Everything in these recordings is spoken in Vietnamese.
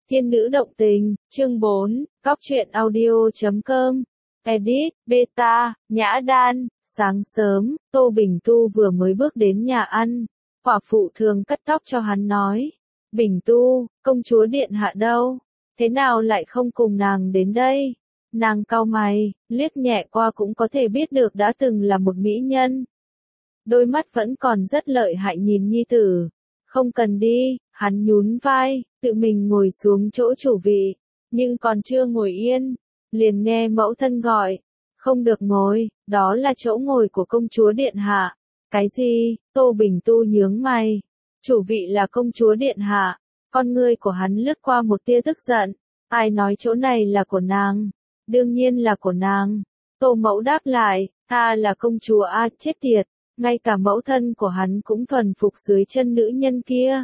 Thiên nữ động tình, chương 4, Cóc truyện audio.com, edit, beta, Nhã Đan. Sáng sớm, Tô Bình Tu vừa mới bước đến nhà ăn, quả phụ thường cắt tóc cho hắn nói. Bình Tu, công chúa điện hạ đâu? Thế nào lại không cùng nàng đến đây? Nàng cau mày, liếc nhẹ qua cũng có thể biết được đã từng là một mỹ nhân. Đôi mắt vẫn còn rất lợi hại nhìn nhi tử. Không cần đi, hắn nhún vai, tự mình ngồi xuống chỗ chủ vị, nhưng còn chưa ngồi yên, liền nghe mẫu thân gọi, không được ngồi, đó là chỗ ngồi của công chúa điện hạ. Cái gì? Tô Bình Tu nhướng mày, chủ vị là công chúa điện hạ, con ngươi của hắn lướt qua một tia tức giận, ai nói chỗ này là của nàng? Đương nhiên là của nàng. Tô mẫu đáp lại, ta là công chúa a, chết tiệt. Ngay cả mẫu thân của hắn cũng thuần phục dưới chân nữ nhân kia.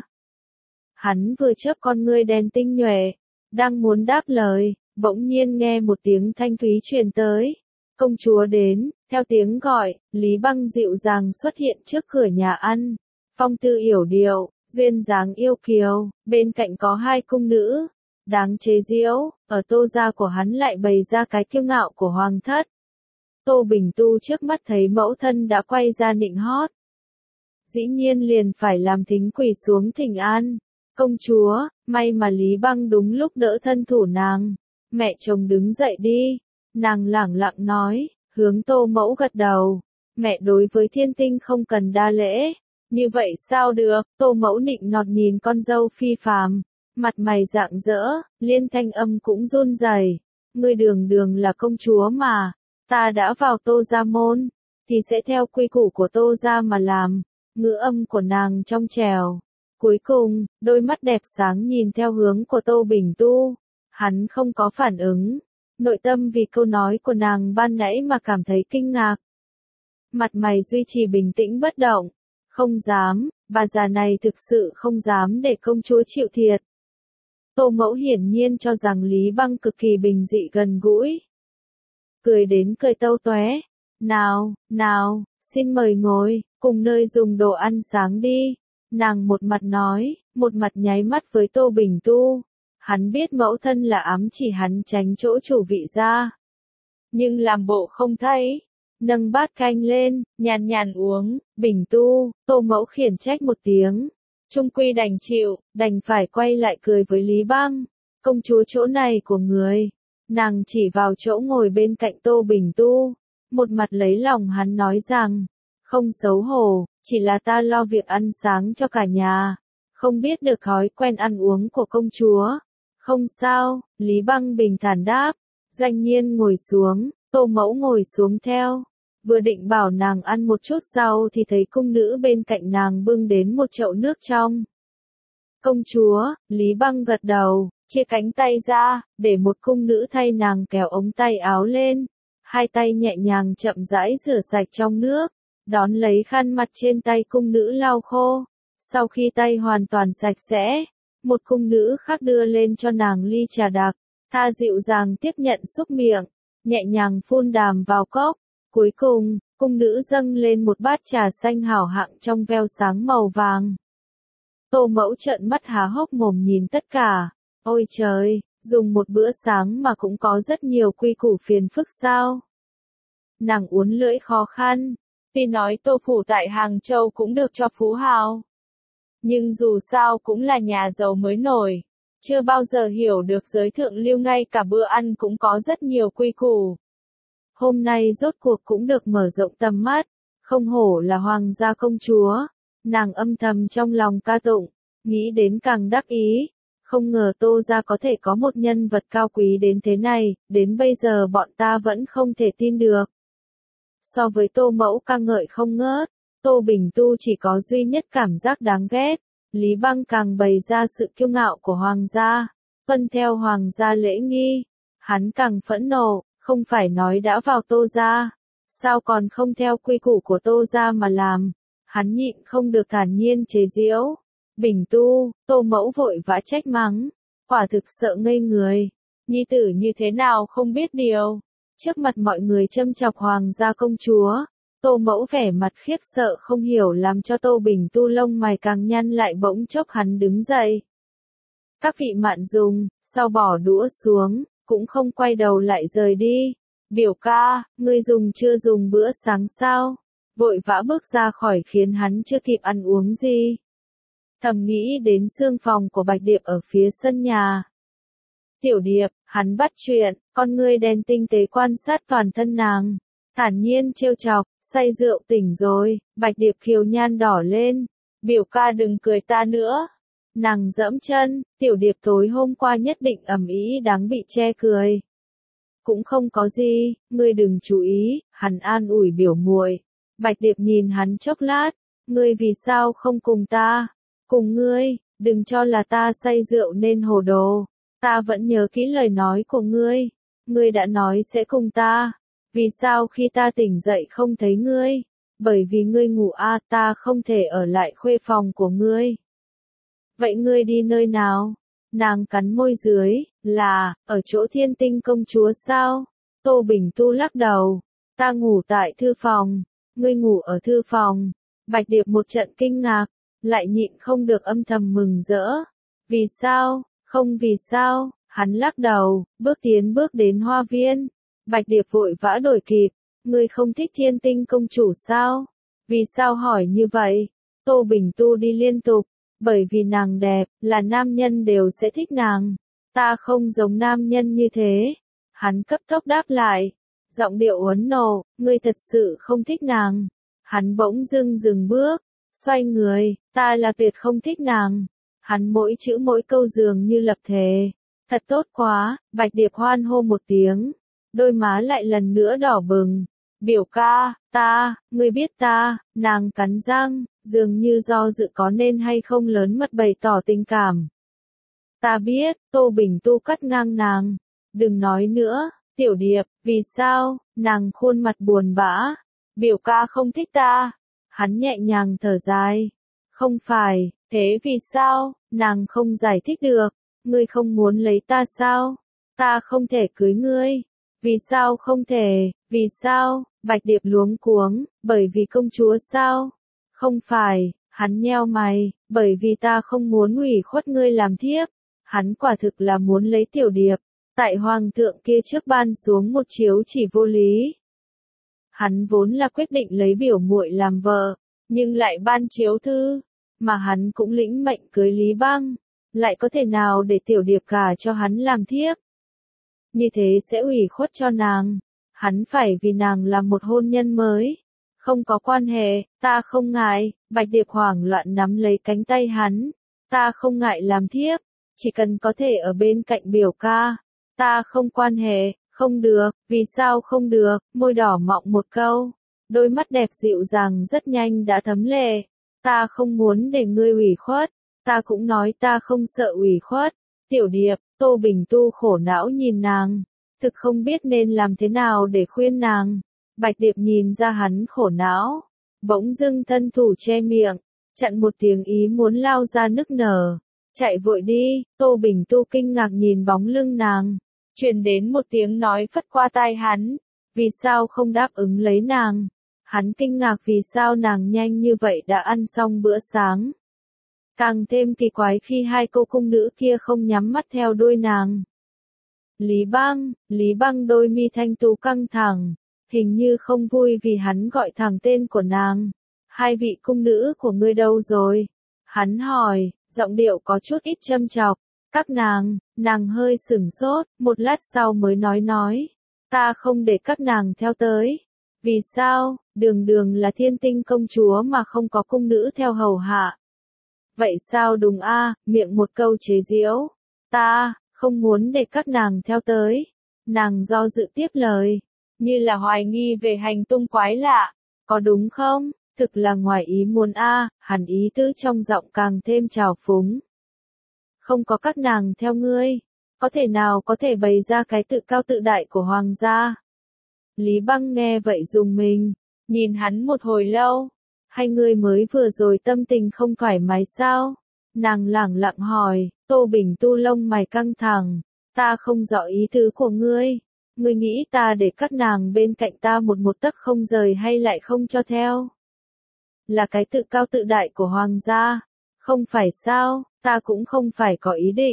Hắn vừa chớp con ngươi đen tinh nhuệ, đang muốn đáp lời, bỗng nhiên nghe một tiếng thanh thúy truyền tới. Công chúa đến, theo tiếng gọi, Lý Băng dịu dàng xuất hiện trước cửa nhà ăn. Phong tư yểu điệu, duyên dáng yêu kiều, bên cạnh có hai cung nữ. Đáng chế giễu, ở Tô gia của hắn lại bày ra cái kiêu ngạo của hoàng thất. Tô Bình Tu trước mắt thấy mẫu thân đã quay ra nịnh hót. Dĩ nhiên liền phải làm thính quỳ xuống thỉnh an. Công chúa, may mà Lý Băng đúng lúc đỡ thân thủ nàng. Mẹ chồng đứng dậy đi. Nàng lẳng lặng nói, hướng Tô mẫu gật đầu. Mẹ đối với thiên tinh không cần đa lễ. Như vậy sao được? Tô mẫu nịnh nọt nhìn con dâu phi phàm. Mặt mày rạng rỡ, liên thanh âm cũng run rẩy. Ngươi đường đường là công chúa mà. Ta đã vào Tô gia môn, thì sẽ theo quy củ của Tô gia mà làm. Ngữ âm của nàng trong trẻo. Cuối cùng, đôi mắt đẹp sáng nhìn theo hướng của Tô Bình Tu. Hắn không có phản ứng. Nội tâm vì câu nói của nàng ban nãy mà cảm thấy kinh ngạc. Mặt mày duy trì bình tĩnh bất động. Không dám, bà già này thực sự không dám để công chúa chịu thiệt. Tô mẫu hiển nhiên cho rằng Lý Băng cực kỳ bình dị gần gũi. Cười đến cười tâu tóe. Nào, nào, xin mời ngồi, cùng nơi dùng đồ ăn sáng đi. Nàng một mặt nói, một mặt nháy mắt với Tô Bình Tu. Hắn biết mẫu thân là ám chỉ hắn tránh chỗ chủ vị ra. Nhưng làm bộ không thấy. Nâng bát canh lên, nhàn nhàn uống. Bình Tu, Tô mẫu khiển trách một tiếng. Trung quy đành chịu, đành phải quay lại cười với Lý Băng. Công chúa chỗ này của người. Nàng chỉ vào chỗ ngồi bên cạnh Tô Bình Tu, một mặt lấy lòng hắn nói rằng, không xấu hổ, chỉ là ta lo việc ăn sáng cho cả nhà, không biết được thói quen ăn uống của công chúa. Không sao, Lý Băng bình thản đáp, Doanh Nhiên ngồi xuống, Tô mẫu ngồi xuống theo, vừa định bảo nàng ăn một chút rau thì thấy cung nữ bên cạnh nàng bưng đến một chậu nước trong. Công chúa, Lý Băng gật đầu. Chia cánh tay ra, để một cung nữ thay nàng kéo ống tay áo lên. Hai tay nhẹ nhàng chậm rãi rửa sạch trong nước. Đón lấy khăn mặt trên tay cung nữ lau khô. Sau khi tay hoàn toàn sạch sẽ, một cung nữ khác đưa lên cho nàng ly trà đặc. Tha dịu dàng tiếp nhận xúc miệng, nhẹ nhàng phun đàm vào cốc. Cuối cùng, cung nữ dâng lên một bát trà xanh hảo hạng trong veo sáng màu vàng. Tô mẫu trợn mắt há hốc mồm nhìn tất cả. Ôi trời, dùng một bữa sáng mà cũng có rất nhiều quy củ phiền phức sao? Nàng uốn lưỡi khó khăn, tuy nói Tô phủ tại Hàng Châu cũng được cho phú hào. Nhưng dù sao cũng là nhà giàu mới nổi, chưa bao giờ hiểu được giới thượng lưu ngay cả bữa ăn cũng có rất nhiều quy củ. Hôm nay rốt cuộc cũng được mở rộng tầm mắt, không hổ là hoàng gia công chúa. Nàng âm thầm trong lòng ca tụng, nghĩ đến càng đắc ý. Không ngờ Tô gia có thể có một nhân vật cao quý đến thế này, đến bây giờ bọn ta vẫn không thể tin được. So với Tô mẫu ca ngợi không ngớt, Tô Bình Tu chỉ có duy nhất cảm giác đáng ghét. Lý Băng càng bày ra sự kiêu ngạo của hoàng gia, tuân theo hoàng gia lễ nghi. Hắn càng phẫn nộ, không phải nói đã vào Tô gia, sao còn không theo quy củ của Tô gia mà làm. Hắn nhịn không được thản nhiên chế giễu. Bình Tu, Tô mẫu vội vã trách mắng, quả thực sợ ngây người. Nhi tử như thế nào không biết điều. Trước mặt mọi người châm chọc hoàng gia công chúa, Tô mẫu vẻ mặt khiếp sợ không hiểu làm cho Tô Bình Tu lông mày càng nhăn lại bỗng chốc hắn đứng dậy. Các vị mạn dùng, sau bỏ đũa xuống, cũng không quay đầu lại rời đi. Biểu ca, ngươi dùng chưa dùng bữa sáng sao? Vội vã bước ra khỏi khiến hắn chưa kịp ăn uống gì. Thầm nghĩ đến xương phòng của Bạch Điệp ở phía sân nhà. Tiểu Điệp, hắn bắt chuyện, con ngươi đen tinh tế quan sát toàn thân nàng. Thản nhiên trêu chọc, say rượu tỉnh rồi, Bạch Điệp kiều nhan đỏ lên. Biểu ca đừng cười ta nữa. Nàng giẫm chân, Tiểu Điệp tối hôm qua nhất định ầm ĩ đáng bị che cười. Cũng không có gì, ngươi đừng chú ý, hắn an ủi biểu muội. Bạch Điệp nhìn hắn chốc lát, ngươi vì sao không cùng ta? Cùng ngươi, đừng cho là ta say rượu nên hồ đồ. Ta vẫn nhớ kỹ lời nói của ngươi. Ngươi đã nói sẽ cùng ta. Vì sao khi ta tỉnh dậy không thấy ngươi? Bởi vì ngươi ngủ ta không thể ở lại khuê phòng của ngươi. Vậy ngươi đi nơi nào? Nàng cắn môi dưới, là, ở chỗ Thiên Tinh công chúa sao? Tô Bình Tu lắc đầu. Ta ngủ tại thư phòng. Ngươi ngủ ở thư phòng. Bạch Điệp một trận kinh ngạc, lại nhịn không được âm thầm mừng rỡ. Vì sao? Không vì sao? Hắn lắc đầu, bước đến hoa viên. Bạch Điệp vội vã đuổi kịp. Ngươi không thích Thiên Tinh công chủ sao? Vì sao hỏi như vậy? Tô Bình Tu đi liên tục. Bởi vì nàng đẹp, là nam nhân đều sẽ thích nàng. Ta không giống nam nhân như thế. Hắn cấp tốc đáp lại. Giọng điệu uốn nổ, ngươi thật sự không thích nàng. Hắn bỗng dưng dừng bước, xoay người, ta là tuyệt không thích nàng. Hắn mỗi chữ mỗi câu dường như lập thề. Thật tốt quá, Bạch Điệp hoan hô một tiếng. Đôi má lại lần nữa đỏ bừng. Biểu ca, ngươi biết ta, nàng cắn răng, dường như do dự có nên hay không lớn mật bày tỏ tình cảm. Ta biết, Tô Bình Tu cắt ngang nàng. Đừng nói nữa, Tiểu Điệp, vì sao? Nàng khuôn mặt buồn bã. Biểu ca không thích ta. Hắn nhẹ nhàng thở dài. Không phải, thế vì sao? Nàng không giải thích được. Ngươi không muốn lấy ta sao? Ta không thể cưới ngươi. Vì sao không thể? Vì sao? Bạch Điệp luống cuống, bởi vì công chúa sao? Không phải, hắn nheo mày, bởi vì ta không muốn ủy khuất ngươi làm thiếp. Hắn quả thực là muốn lấy Tiểu Điệp. Tại hoàng thượng kia trước ban xuống một chiếu chỉ vô lý. Hắn vốn là quyết định lấy biểu muội làm vợ, nhưng lại ban chiếu thư, mà hắn cũng lĩnh mệnh cưới Lý Băng, lại có thể nào để Tiểu Điệp gả cho hắn làm thiếp? Như thế sẽ ủy khuất cho nàng, hắn phải vì nàng làm một hôn nhân mới. Không có quan hệ, ta không ngại. Bạch Điệp hoảng loạn nắm lấy cánh tay hắn. Ta không ngại làm thiếp, chỉ cần có thể ở bên cạnh biểu ca. Ta không quan hệ, không được, vì sao không được? Môi đỏ mọng một câu, đôi mắt đẹp dịu dàng rất nhanh đã thấm lệ. Ta không muốn để ngươi ủy khuất, ta cũng nói ta không sợ ủy khuất. Tiểu Điệp, Tô Bình Tu khổ não nhìn nàng, thực không biết nên làm thế nào để khuyên nàng. Bạch Điệp nhìn ra hắn khổ não, bỗng dưng thân thủ che miệng, chặn một tiếng ý muốn lao ra nức nở. Chạy vội đi. Tô Bình Tu kinh ngạc nhìn bóng lưng nàng. Truyền đến một tiếng nói phất qua tai hắn. Vì sao không đáp ứng lấy nàng? Hắn kinh ngạc vì sao nàng nhanh như vậy đã ăn xong bữa sáng. Càng thêm kỳ quái khi hai cô cung nữ kia không nhắm mắt theo đuôi nàng. Lý Băng đôi mi thanh tú căng thẳng, hình như không vui vì hắn gọi thẳng tên của nàng. Hai vị cung nữ của ngươi đâu rồi? Hắn hỏi, giọng điệu có chút ít châm chọc. Các nàng hơi sửng sốt, một lát sau mới nói. Ta không để các nàng theo tới. Vì sao? Đường là Thiên Tinh công chúa mà không có cung nữ theo hầu hạ. Vậy sao đúng miệng một câu chế giễu. Ta không muốn để các nàng theo tới. Nàng do dự tiếp lời, như là hoài nghi về hành tung quái lạ. Có đúng không? Thực là ngoài ý muốn hẳn ý tứ trong giọng càng thêm trào phúng. Không có các nàng theo ngươi, có thể nào có thể bày ra cái tự cao tự đại của hoàng gia? Lý Băng nghe vậy rùng mình, nhìn hắn một hồi lâu. Hai người mới vừa rồi tâm tình không thoải mái sao? Nàng lẳng lặng hỏi. Tô Bình Tu lông mày căng thẳng. Ta không rõ ý tứ của ngươi. Ngươi nghĩ ta để các nàng bên cạnh ta một tấc không rời hay lại không cho theo? Là cái tự cao tự đại của hoàng gia. Không phải sao, ta cũng không phải có ý định.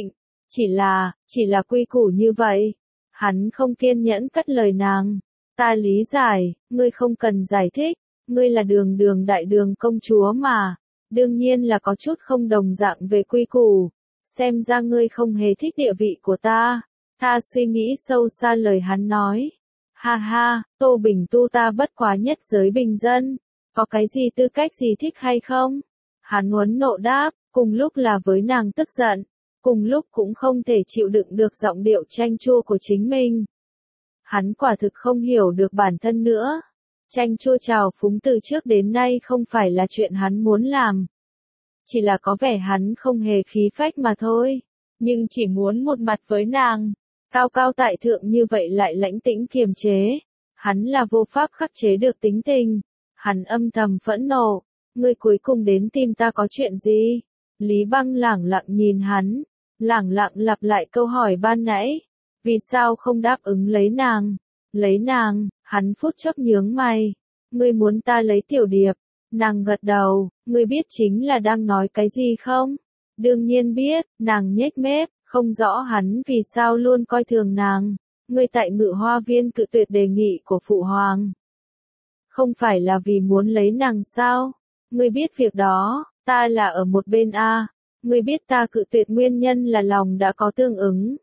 Chỉ là quy củ như vậy. Hắn không kiên nhẫn cất lời nàng. Ta lý giải, ngươi không cần giải thích, ngươi là đường đường đại đường công chúa mà. Đương nhiên là có chút không đồng dạng về quy củ. Xem ra ngươi không hề thích địa vị của ta. Ta suy nghĩ sâu xa lời hắn nói. Ha ha, Tô Bình Tu ta bất quá nhất giới bình dân. Có cái gì tư cách gì thích hay không? Hắn uốn nộ đáp, cùng lúc là với nàng tức giận. Cùng lúc cũng không thể chịu đựng được giọng điệu chanh chua của chính mình. Hắn quả thực không hiểu được bản thân nữa. Chanh chua trào phúng từ trước đến nay không phải là chuyện hắn muốn làm. Chỉ là có vẻ hắn không hề khí phách mà thôi. Nhưng chỉ muốn một mặt với nàng. Cao cao tại thượng như vậy lại lãnh tĩnh kiềm chế. Hắn là vô pháp khắc chế được tính tình. Hắn âm thầm phẫn nộ. Ngươi cuối cùng đến tìm ta có chuyện gì? Lý Băng lẳng lặng nhìn hắn. Lẳng lặng lặp lại câu hỏi ban nãy. Vì sao không đáp ứng lấy nàng? Lấy nàng, hắn phút chốc nhướng mày. Ngươi muốn ta lấy Tiểu Điệp? Nàng gật đầu, ngươi biết chính là đang nói cái gì không? Đương nhiên biết, nàng nhếch mép, không rõ hắn vì sao luôn coi thường nàng. Ngươi tại Ngự Hoa Viên cự tuyệt đề nghị của Phụ Hoàng. Không phải là vì muốn lấy nàng sao? Ngươi biết việc đó, ta là ở một bên a. Ngươi biết ta cự tuyệt nguyên nhân là lòng đã có tương ứng.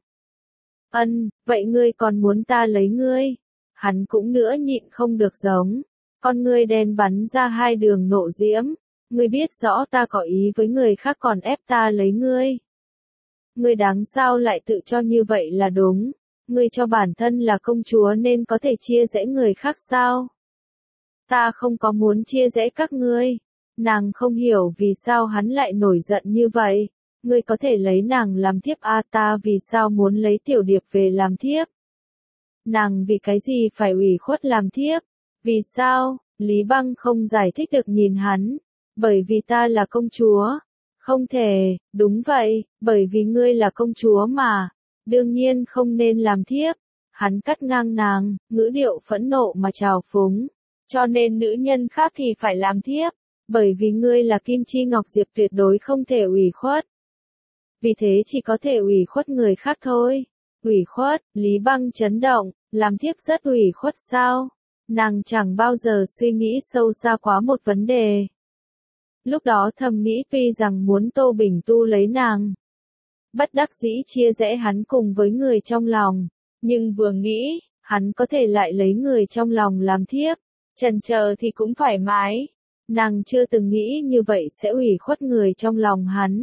Vậy ngươi còn muốn ta lấy ngươi? Hắn cũng nữa nhịn không được giống. Con ngươi đen bắn ra hai đường nộ diễm. Ngươi biết rõ ta có ý với người khác còn ép ta lấy ngươi. Ngươi đáng sao lại tự cho như vậy là đúng. Ngươi cho bản thân là công chúa nên có thể chia rẽ người khác sao? Ta không có muốn chia rẽ các ngươi. Nàng không hiểu vì sao hắn lại nổi giận như vậy. Ngươi có thể lấy nàng làm thiếp ta vì sao muốn lấy Tiểu Điệp về làm thiếp? Nàng vì cái gì phải ủy khuất làm thiếp? Vì sao? Lý Băng không giải thích được nhìn hắn. Bởi vì ta là công chúa. Không thể, đúng vậy, bởi vì ngươi là công chúa mà. Đương nhiên không nên làm thiếp. Hắn cắt ngang nàng, ngữ điệu phẫn nộ mà trào phúng. Cho nên nữ nhân khác thì phải làm thiếp. Bởi vì ngươi là Kim Chi Ngọc Diệp tuyệt đối không thể ủy khuất. Vì thế chỉ có thể ủy khuất người khác thôi. Ủy khuất, Lý Băng chấn động, làm thiếp rất ủy khuất sao? Nàng chẳng bao giờ suy nghĩ sâu xa quá một vấn đề. Lúc đó thầm nghĩ tuy rằng muốn Tô Bình Tu lấy nàng. Bất đắc dĩ chia rẽ hắn cùng với người trong lòng. Nhưng vừa nghĩ, hắn có thể lại lấy người trong lòng làm thiếp. Chần chờ thì cũng thoải mái. Nàng chưa từng nghĩ như vậy sẽ ủy khuất người trong lòng hắn.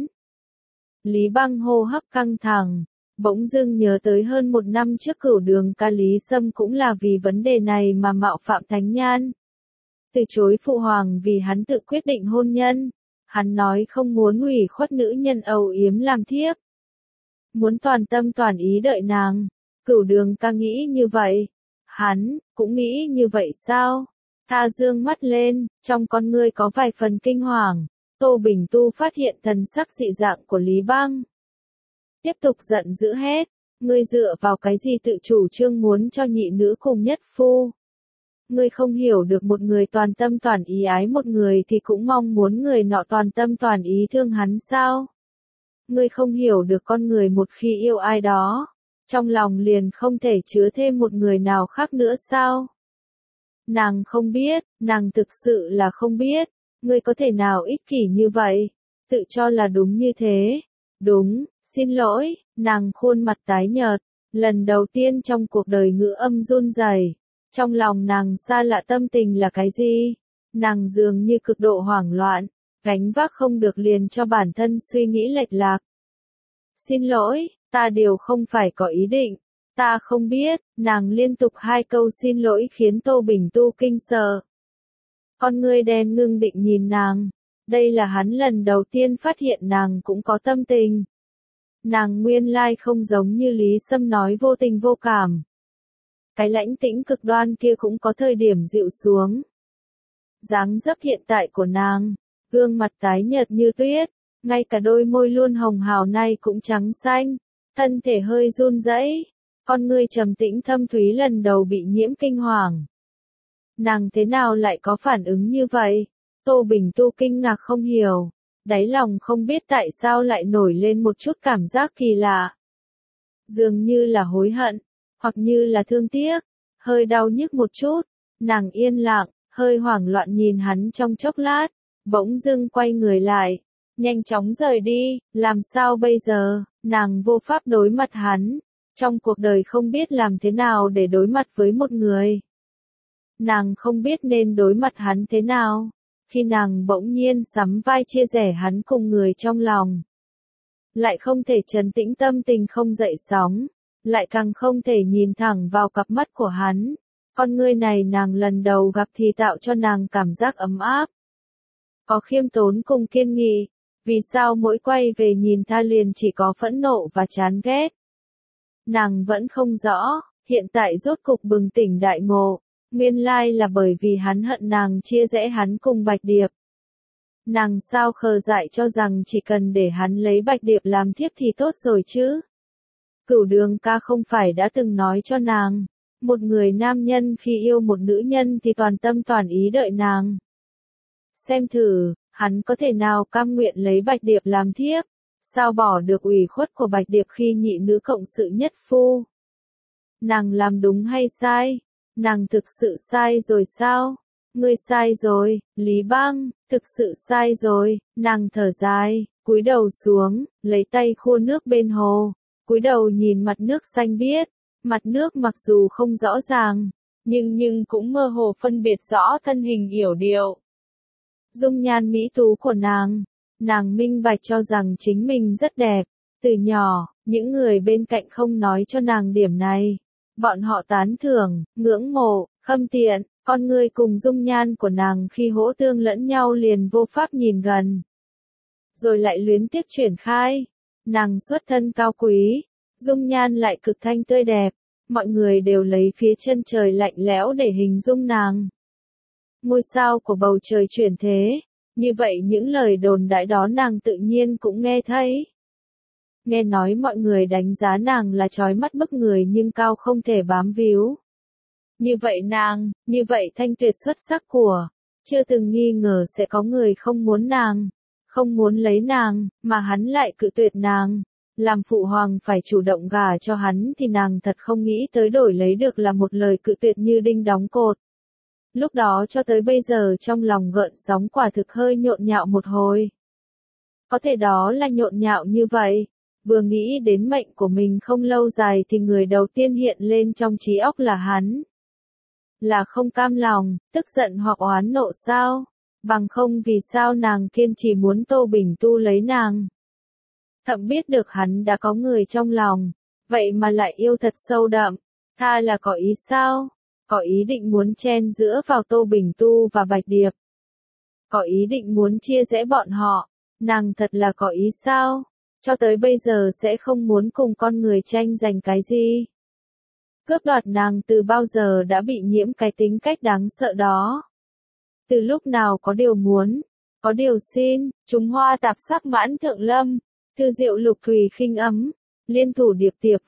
Lý Băng hô hấp căng thẳng, bỗng dưng nhớ tới hơn một năm trước Cửu Đường ca Lý Sâm cũng là vì vấn đề này mà mạo phạm Thánh Nhan. Từ chối Phụ Hoàng vì hắn tự quyết định hôn nhân. Hắn nói không muốn ủy khuất nữ nhân âu yếm làm thiếp. Muốn toàn tâm toàn ý đợi nàng. Cửu Đường ca nghĩ như vậy. Hắn, cũng nghĩ như vậy sao? Tha dương mắt lên, trong con ngươi có vài phần kinh hoàng. Tô Bình Tu phát hiện thần sắc dị dạng của Lý Băng. Tiếp tục giận dữ hét. Ngươi dựa vào cái gì tự chủ trương muốn cho nhị nữ cùng nhất phu? Ngươi không hiểu được một người toàn tâm toàn ý ái một người thì cũng mong muốn người nọ toàn tâm toàn ý thương hắn sao? Ngươi không hiểu được con người một khi yêu ai đó, trong lòng liền không thể chứa thêm một người nào khác nữa sao? Nàng không biết, nàng thực sự là không biết. Ngươi có thể nào ích kỷ như vậy? Tự cho là đúng như thế. Đúng, xin lỗi, nàng khuôn mặt tái nhợt. Lần đầu tiên trong cuộc đời ngữ âm run rẩy. Trong lòng nàng xa lạ tâm tình là cái gì? Nàng dường như cực độ hoảng loạn, gánh vác không được liền cho bản thân suy nghĩ lệch lạc. Xin lỗi, ta đều không phải có ý định. Ta không biết, nàng liên tục hai câu xin lỗi khiến Tô Bình Tu kinh sợ. Con ngươi đen ngưng định nhìn nàng. Đây là hắn lần đầu tiên phát hiện nàng cũng có tâm tình. Nàng nguyên lai không giống như Lý Sâm nói vô tình vô cảm. Cái lãnh tĩnh cực đoan kia cũng có thời điểm dịu xuống. Dáng dấp hiện tại của nàng, gương mặt tái nhợt như tuyết, ngay cả đôi môi luôn hồng hào này cũng trắng xanh, thân thể hơi run rẩy, con ngươi trầm tĩnh thâm thúy lần đầu bị nhiễm kinh hoàng. Nàng thế nào lại có phản ứng như vậy? Tô Bình Tu kinh ngạc không hiểu, đáy lòng không biết tại sao lại nổi lên một chút cảm giác kỳ lạ. dường như là hối hận, hoặc như là thương tiếc, hơi đau nhức một chút. Nàng yên lặng, hơi hoảng loạn nhìn hắn trong chốc lát, bỗng dưng quay người lại, nhanh chóng rời đi. Làm sao bây giờ? Nàng vô pháp đối mặt hắn, trong cuộc đời không biết làm thế nào để đối mặt với một người. Nàng không biết nên đối mặt hắn thế nào, khi nàng bỗng nhiên sắm vai chia sẻ hắn cùng người trong lòng. Lại không thể trấn tĩnh tâm tình không dậy sóng, lại càng không thể nhìn thẳng vào cặp mắt của hắn. Con người này nàng lần đầu gặp thì tạo cho nàng cảm giác ấm áp. Có khiêm tốn cùng kiên nghị, vì sao mỗi quay về nhìn ta liền chỉ có phẫn nộ và chán ghét. Nàng vẫn không rõ, hiện tại rốt cục bừng tỉnh đại ngộ, nguyên lai là bởi vì hắn hận nàng chia rẽ hắn cùng Bạch Điệp. Nàng sao khờ dại cho rằng chỉ cần để hắn lấy Bạch Điệp làm thiếp thì tốt rồi chứ. Cửu Đường ca không phải đã từng nói cho nàng, một người nam nhân khi yêu một nữ nhân thì toàn tâm toàn ý đợi nàng. Xem thử, hắn có thể nào cam nguyện lấy Bạch Điệp làm thiếp, sao bỏ được ủy khuất của Bạch Điệp khi nhị nữ cộng sự nhất phu. Nàng làm đúng hay sai? Nàng thực sự sai rồi sao? Ngươi sai rồi, Lý Băng, thực sự sai rồi. Nàng thở dài, cúi đầu xuống, lấy tay khô nước bên hồ, cúi đầu nhìn mặt nước xanh biếc. Mặt nước mặc dù không rõ ràng, nhưng cũng mơ hồ phân biệt rõ thân hình yểu điệu. Dung nhan mỹ tú của nàng minh bạch cho rằng chính mình rất đẹp. Từ nhỏ, những người bên cạnh không nói cho nàng điểm này. Bọn họ tán thưởng, ngưỡng mộ, khâm tiện, con người cùng dung nhan của nàng khi hỗ tương lẫn nhau liền vô pháp nhìn gần. Rồi lại luyến tiếc chuyển khai. Nàng xuất thân cao quý, dung nhan lại cực thanh tươi đẹp. Mọi người đều lấy phía chân trời lạnh lẽo để hình dung nàng. Ngôi sao của bầu trời chuyển thế, như vậy những lời đồn đại đó nàng tự nhiên cũng nghe thấy. Nghe nói mọi người đánh giá nàng là chói mắt bức người nhưng cao không thể bám víu. Như vậy nàng, như vậy thanh tuyệt xuất sắc của, chưa từng nghi ngờ sẽ có người không muốn nàng, không muốn lấy nàng, mà hắn lại cự tuyệt nàng. Làm phụ hoàng phải chủ động gả cho hắn thì nàng thật không nghĩ tới đổi lấy được là một lời cự tuyệt như đinh đóng cột. Lúc đó cho tới bây giờ trong lòng gợn sóng quả thực hơi nhộn nhạo một hồi. Có thể đó là nhộn nhạo như vậy, vừa nghĩ đến mệnh của mình không lâu dài thì người đầu tiên hiện lên trong trí óc là hắn. Là không cam lòng, tức giận hoặc oán nộ sao? Bằng không vì sao nàng kiên trì muốn Tô Bình Tu lấy nàng? Thậm biết được hắn đã có người trong lòng, vậy mà lại yêu thật sâu đậm, tha là có ý sao? Có ý định muốn chen giữa vào Tô Bình Tu và Bạch Điệp. Có ý định muốn chia rẽ bọn họ, nàng thật là có ý sao? Cho tới bây giờ sẽ không muốn cùng con người tranh giành cái gì. Cướp đoạt nàng từ bao giờ đã bị nhiễm cái tính cách đáng sợ đó. Từ lúc nào có điều muốn, có điều xin, chúng hoa tạp sắc mãn thượng lâm, thư diệu lục thùy khinh ấm, liên thủ điệp tiệp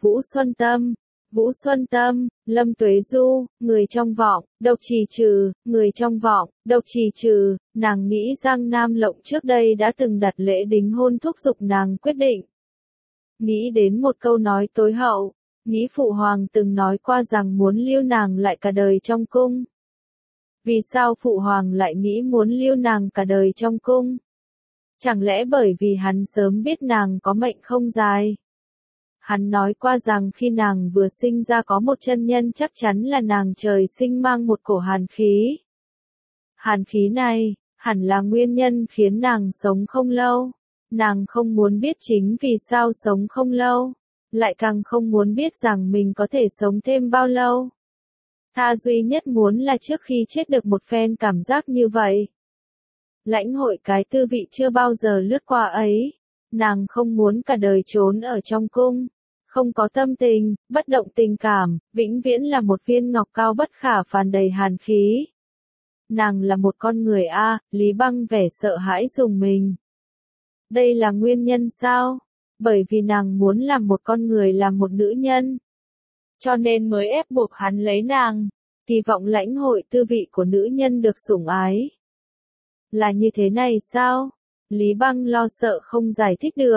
Vũ Xuân Tâm, Lâm Tuế Du, người trong vọng, độc trì trừ, người trong vọng, độc trì trừ. Nàng nghĩ Giang Nam Lộng trước đây đã từng đặt lễ đính hôn thúc giục nàng quyết định. Nghĩ đến một câu nói tối hậu, nghĩ phụ hoàng từng nói qua rằng muốn lưu nàng lại cả đời trong cung. Vì sao phụ hoàng lại nghĩ muốn lưu nàng cả đời trong cung? Chẳng lẽ bởi vì hắn sớm biết nàng có mệnh không dài? Hắn nói qua rằng khi nàng vừa sinh ra có một chân nhân chắc chắn là nàng trời sinh mang một cổ hàn khí. Hàn khí này, hẳn là nguyên nhân khiến nàng sống không lâu. Nàng không muốn biết chính vì sao sống không lâu, lại càng không muốn biết rằng mình có thể sống thêm bao lâu. Tha duy nhất muốn là trước khi chết được một phen cảm giác như vậy. Lãnh hội cái tư vị chưa bao giờ lướt qua ấy. Nàng không muốn cả đời trốn ở trong cung, không có tâm tình, bất động tình cảm, vĩnh viễn là một viên ngọc cao bất khả phàn đầy hàn khí. Nàng là một con người Lý Băng vẻ sợ hãi rùng mình. Đây là nguyên nhân sao? Bởi vì nàng muốn làm một con người làm một nữ nhân. Cho nên mới ép buộc hắn lấy nàng, kỳ vọng lãnh hội tư vị của nữ nhân được sủng ái. Là như thế này sao? Lý Băng lo sợ không giải thích được.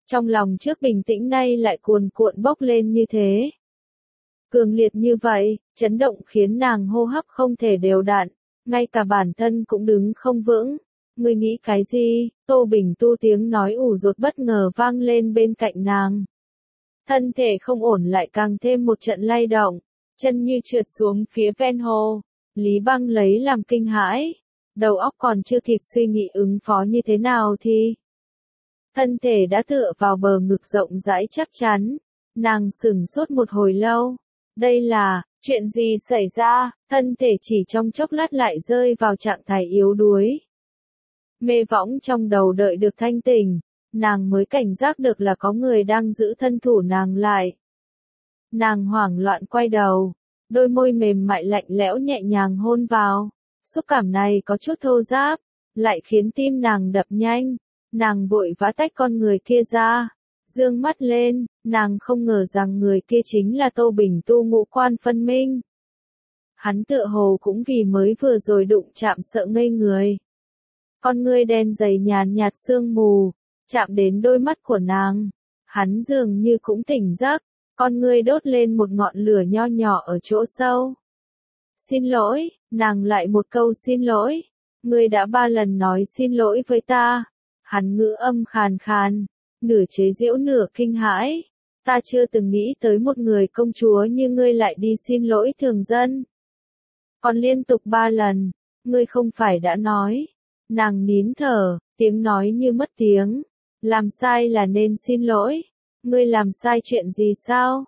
Trong lòng trước bình tĩnh nay lại cuồn cuộn bốc lên như thế. Cường liệt như vậy, chấn động khiến nàng hô hấp không thể đều đặn, ngay cả bản thân cũng đứng không vững. Ngươi nghĩ cái gì? Tô Bình Tu tiếng nói ủ rột bất ngờ vang lên bên cạnh nàng. Thân thể không ổn lại càng thêm một trận lay động, chân như trượt xuống phía ven hồ. Lý Băng lấy làm kinh hãi, đầu óc còn chưa kịp suy nghĩ ứng phó như thế nào thì thân thể đã tựa vào bờ ngực rộng rãi chắc chắn. Nàng sững sốt một hồi lâu. Đây là, chuyện gì xảy ra? Thân thể chỉ trong chốc lát lại rơi vào trạng thái yếu đuối. Mê võng trong đầu đợi được thanh tỉnh, nàng mới cảnh giác được là có người đang giữ thân thủ nàng lại. Nàng hoảng loạn quay đầu, đôi môi mềm mại lạnh lẽo nhẹ nhàng hôn vào. Xúc cảm này có chút thô ráp, lại khiến tim nàng đập nhanh. Nàng vội vã tách con người kia ra, dương mắt lên, nàng không ngờ rằng người kia chính là Tô Bình Tu ngũ quan phân minh. Hắn tựa hồ cũng vì mới vừa rồi đụng chạm sợ ngây người. Con ngươi đen dày nhàn nhạt sương mù, chạm đến đôi mắt của nàng. Hắn dường như cũng tỉnh giấc, con ngươi đốt lên một ngọn lửa nho nhỏ ở chỗ sâu. Xin lỗi, nàng lại một câu xin lỗi. Ngươi đã 3 lần nói xin lỗi với ta. Hắn ngữ âm khàn khàn, nửa chế giễu nửa kinh hãi. Ta chưa từng nghĩ tới một người công chúa như ngươi lại đi xin lỗi thường dân. Còn liên tục 3 lần, ngươi không phải đã nói. Nàng nín thở, tiếng nói như mất tiếng. Làm sai là nên xin lỗi. Ngươi làm sai chuyện gì sao?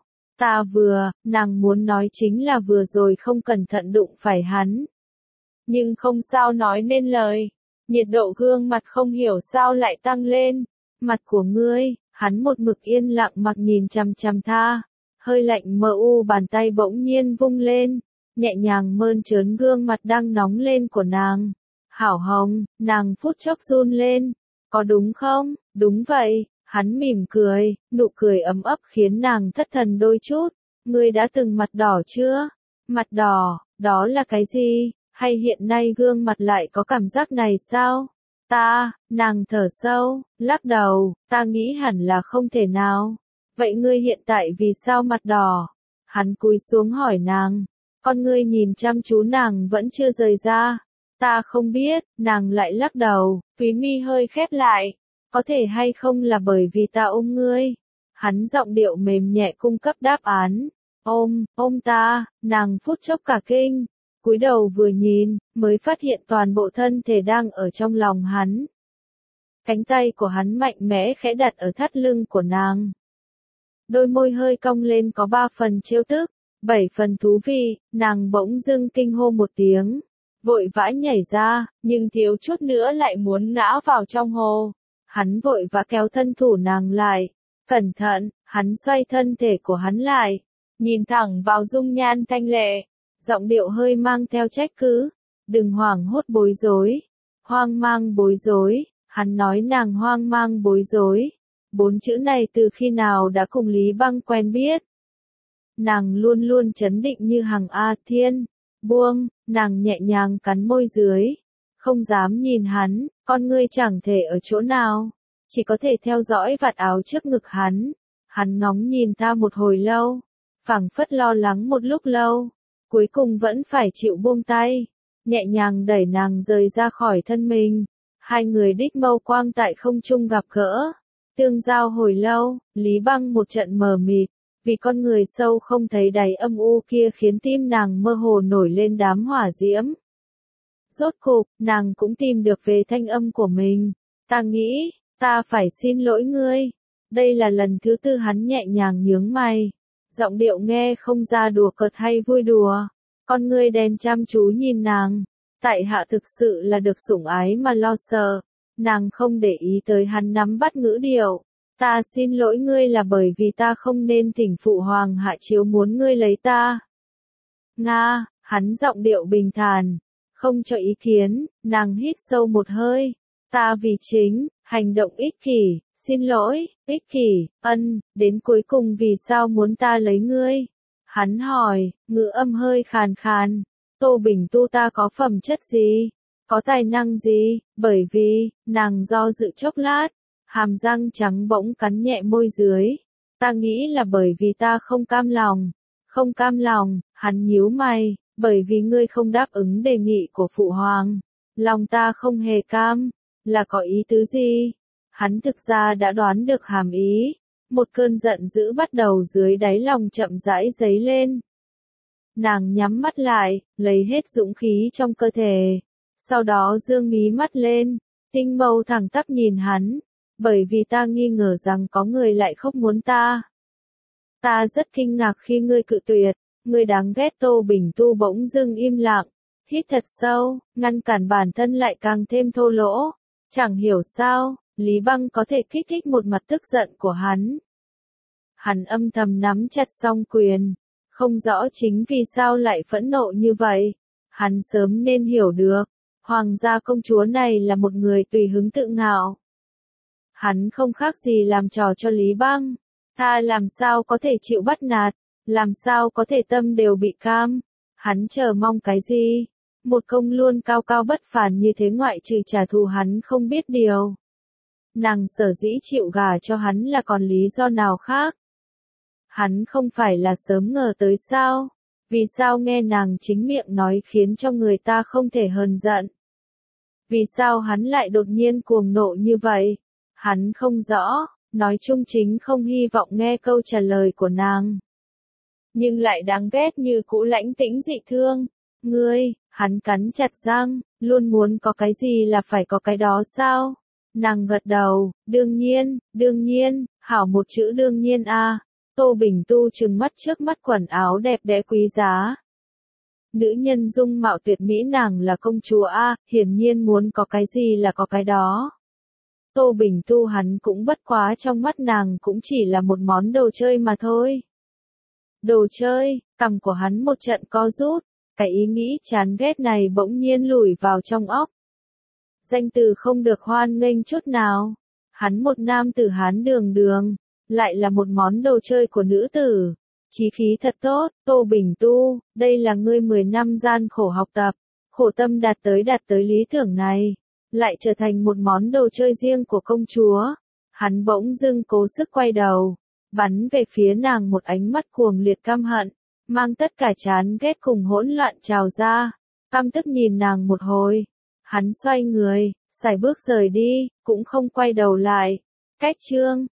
Nàng muốn nói chính là vừa rồi không cẩn thận đụng phải hắn. Nhưng không sao nói nên lời. Nhiệt độ gương mặt không hiểu sao lại tăng lên. Mặt của ngươi, hắn một mực yên lặng mặc nhìn chằm chằm tha. Hơi lạnh mờ u bàn tay bỗng nhiên vung lên, nhẹ nhàng mơn trớn gương mặt đang nóng lên của nàng. Hảo Hồng, nàng phút chốc run lên. Có đúng không? Đúng vậy, hắn mỉm cười, nụ cười ấm ấp khiến nàng thất thần đôi chút. Ngươi đã từng mặt đỏ chưa? Mặt đỏ, đó là cái gì? Hay hiện nay gương mặt lại có cảm giác này sao? Nàng thở sâu, lắc đầu, ta nghĩ hẳn là không thể nào. Vậy ngươi hiện tại vì sao mặt đỏ? Hắn cúi xuống hỏi nàng, con ngươi nhìn chăm chú nàng vẫn chưa rời ra. Ta không biết, nàng lại lắc đầu, Thúy mi hơi khép lại. Có thể hay không là bởi vì ta ôm ngươi? Hắn giọng điệu mềm nhẹ cung cấp đáp án. Ôm ta, nàng phút chốc cả kinh. Cúi đầu vừa nhìn, mới phát hiện toàn bộ thân thể đang ở trong lòng hắn. Cánh tay của hắn mạnh mẽ khẽ đặt ở thắt lưng của nàng. Đôi môi hơi cong lên có 3 phần trêu tức, 7 phần thú vị, nàng bỗng dưng kinh hô một tiếng. Vội vã nhảy ra, nhưng thiếu chút nữa lại muốn ngã vào trong hồ. Hắn vội vã kéo thân thủ nàng lại. Cẩn thận, hắn xoay thân thể của hắn lại. Nhìn thẳng vào dung nhan thanh lệ. Giọng điệu hơi mang theo trách cứ. Đừng hoảng hốt bối rối. Hoang mang bối rối. Hắn nói nàng hoang mang bối rối. 4 chữ này từ khi nào đã cùng Lý Băng quen biết. Nàng luôn luôn trấn định như hằng A Thiên. Buông, nàng nhẹ nhàng cắn môi dưới. Không dám nhìn hắn, con ngươi chẳng thể ở chỗ nào. Chỉ có thể theo dõi vạt áo trước ngực hắn. Hắn ngóng nhìn ta một hồi lâu. Phảng phất lo lắng một lúc lâu. Cuối cùng vẫn phải chịu buông tay. Nhẹ nhàng đẩy nàng rời ra khỏi thân mình. Hai người đích mâu quang tại không trung gặp gỡ. Tương giao hồi lâu, Lý Băng một trận mờ mịt. Vì con người sâu không thấy đáy âm u kia khiến tim nàng mơ hồ nổi lên đám hỏa diễm. Rốt cục, nàng cũng tìm được về thanh âm của mình. Ta nghĩ, ta phải xin lỗi ngươi. Đây là lần thứ 4 hắn nhẹ nhàng nhướng mày. Giọng điệu nghe không ra đùa cợt hay vui đùa. Con ngươi đen chăm chú nhìn nàng. Tại hạ thực sự là được sủng ái mà lo sợ. Nàng không để ý tới hắn nắm bắt ngữ điệu. Ta xin lỗi ngươi là bởi vì ta không nên thỉnh phụ hoàng hạ chiếu muốn ngươi lấy ta. Nga, hắn giọng điệu bình thản. Không cho ý kiến, nàng hít sâu một hơi. Ta vì chính, hành động ích kỷ, xin lỗi, ích kỷ, đến cuối cùng vì sao muốn ta lấy ngươi? Hắn hỏi, ngữ âm hơi khàn khàn. Tô Bình Tu ta có phẩm chất gì? Có tài năng gì? Bởi vì, nàng do dự chốc lát. hàm răng trắng bỗng cắn nhẹ môi dưới. Ta nghĩ là bởi vì ta không cam lòng. Không cam lòng, hắn nhíu mày, bởi vì ngươi không đáp ứng đề nghị của phụ hoàng. Lòng ta không hề cam, là có ý tứ gì? Hắn thực ra đã đoán được hàm ý. Một cơn giận dữ bắt đầu dưới đáy lòng chậm rãi dấy lên. Nàng nhắm mắt lại, lấy hết dũng khí trong cơ thể. Sau đó dương mí mắt lên, tinh mâu thẳng tắp nhìn hắn. Bởi vì ta nghi ngờ rằng có người lại không muốn ta. Ta rất kinh ngạc khi ngươi cự tuyệt. Ngươi đáng ghét. Tô Bình Tu bỗng dưng im lặng, hít thật sâu, ngăn cản bản thân lại càng thêm thô lỗ. Chẳng hiểu sao, Lý Băng có thể kích thích một mặt tức giận của hắn. Hắn âm thầm nắm chặt song quyền, không rõ chính vì sao lại phẫn nộ như vậy. Hắn sớm nên hiểu được, hoàng gia công chúa này là một người tùy hứng tự ngạo. Hắn không khác gì làm trò cho Lý Băng. Ta làm sao có thể chịu bắt nạt, làm sao có thể tâm đều bị cam. Hắn chờ mong cái gì? Một công luôn cao cao bất phàm như thế, ngoại trừ trả thù hắn không biết điều. Nàng sở dĩ chịu gả cho hắn là còn lý do nào khác? Hắn không phải là sớm ngờ tới sao? Vì sao nghe nàng chính miệng nói khiến cho người ta không thể hờn giận? Vì sao hắn lại đột nhiên cuồng nộ như vậy? Hắn không rõ, nói chung chính không hy vọng nghe câu trả lời của nàng. Nhưng lại đáng ghét như cũ lãnh tĩnh dị thương. Ngươi, hắn cắn chặt răng, luôn muốn có cái gì là phải có cái đó sao? Nàng gật đầu, đương nhiên, hảo một chữ đương nhiên a. Tô Bình Tu trừng mắt trước mắt quần áo đẹp đẽ quý giá. Nữ nhân dung mạo tuyệt mỹ, nàng là công chúa a, hiển nhiên muốn có cái gì là có cái đó. Tô Bình Tu hắn cũng bất quá, trong mắt nàng cũng chỉ là một món đồ chơi mà thôi. Đồ chơi, cằm của hắn một trận co rút, cái ý nghĩ chán ghét này bỗng nhiên lủi vào trong óc. Danh từ không được hoan nghênh chút nào. Hắn một nam tử Hán đường, lại là một món đồ chơi của nữ tử. Chí khí thật tốt. Tô Bình Tu, đây là ngươi 10 năm gian khổ học tập, khổ tâm đạt tới lý tưởng này, lại trở thành một món đồ chơi riêng của công chúa. Hắn bỗng dưng cố sức quay đầu, bắn về phía nàng một ánh mắt cuồng liệt căm hận, mang tất cả chán ghét cùng hỗn loạn trào ra. Căm tức nhìn nàng một hồi, hắn xoay người, sải bước rời đi, cũng không quay đầu lại. Cách chương